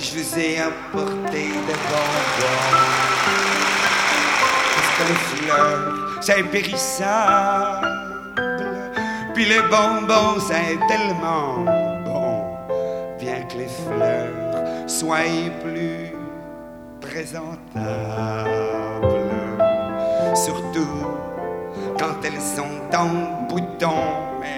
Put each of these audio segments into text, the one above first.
je vous ai apporté des bonbons. Parce que les fleurs, c'est périssable. Puis les bonbons, c'est tellement bon. Bien que les fleurs soient plus présentables. Surtout quand elles sont en bouton. Mais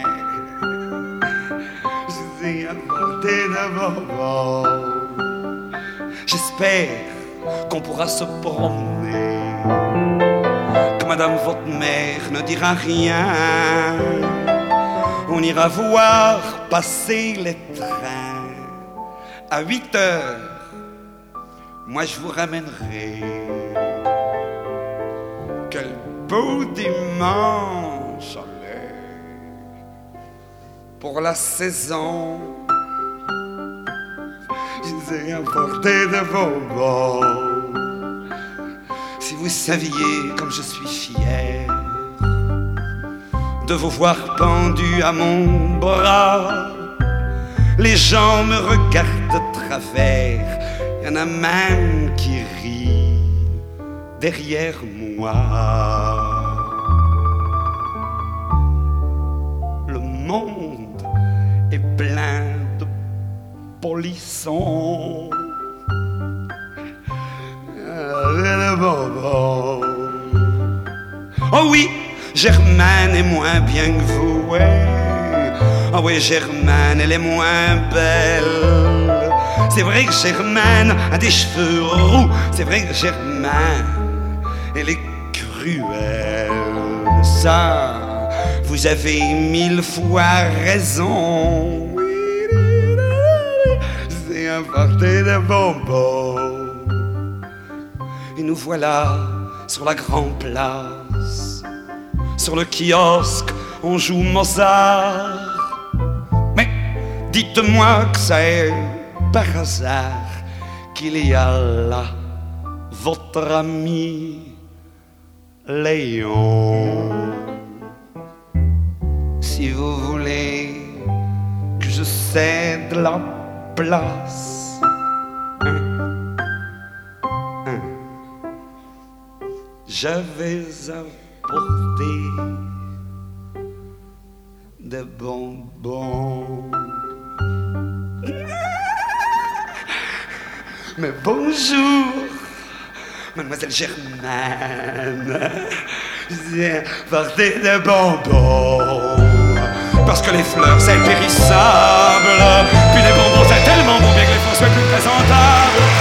je vous ai apporté des bonbons. J'espère qu'on pourra se promener, que madame votre mère ne dira rien. On ira voir passer les trains à 8 heures. Moi je vous ramènerai. Quel beau dimanche pour la saison. Je vous ai apporté des bonbons. Si vous saviez comme je suis fier de vous voir pendu à mon bras. Les gens me regardent de travers. Il y en a même qui rient derrière moi. Le monde est plein de polissons. Oh oui, Germaine est moins bien que vous, ouais. Ah oui, Germaine, elle est moins belle. C'est vrai que Germaine a des cheveux roux. C'est vrai que Germaine, elle est cruelle. Ça, vous avez 1000 fois raison. C'est apporté des bonbons. Et nous voilà sur la grande place. Sur le kiosque, on joue Mozart. Mais dites-moi que c'est par hasard qu'il y a là votre ami Léon. Si vous voulez que je cède la place, j'avais apporté des bonbons. Mais bonjour, mademoiselle Germaine. J'ai apporté des bonbons. Parce que les fleurs, c'est périssable. Puis les bonbons, c'est tellement bon bien que les fleurs soient plus présentables.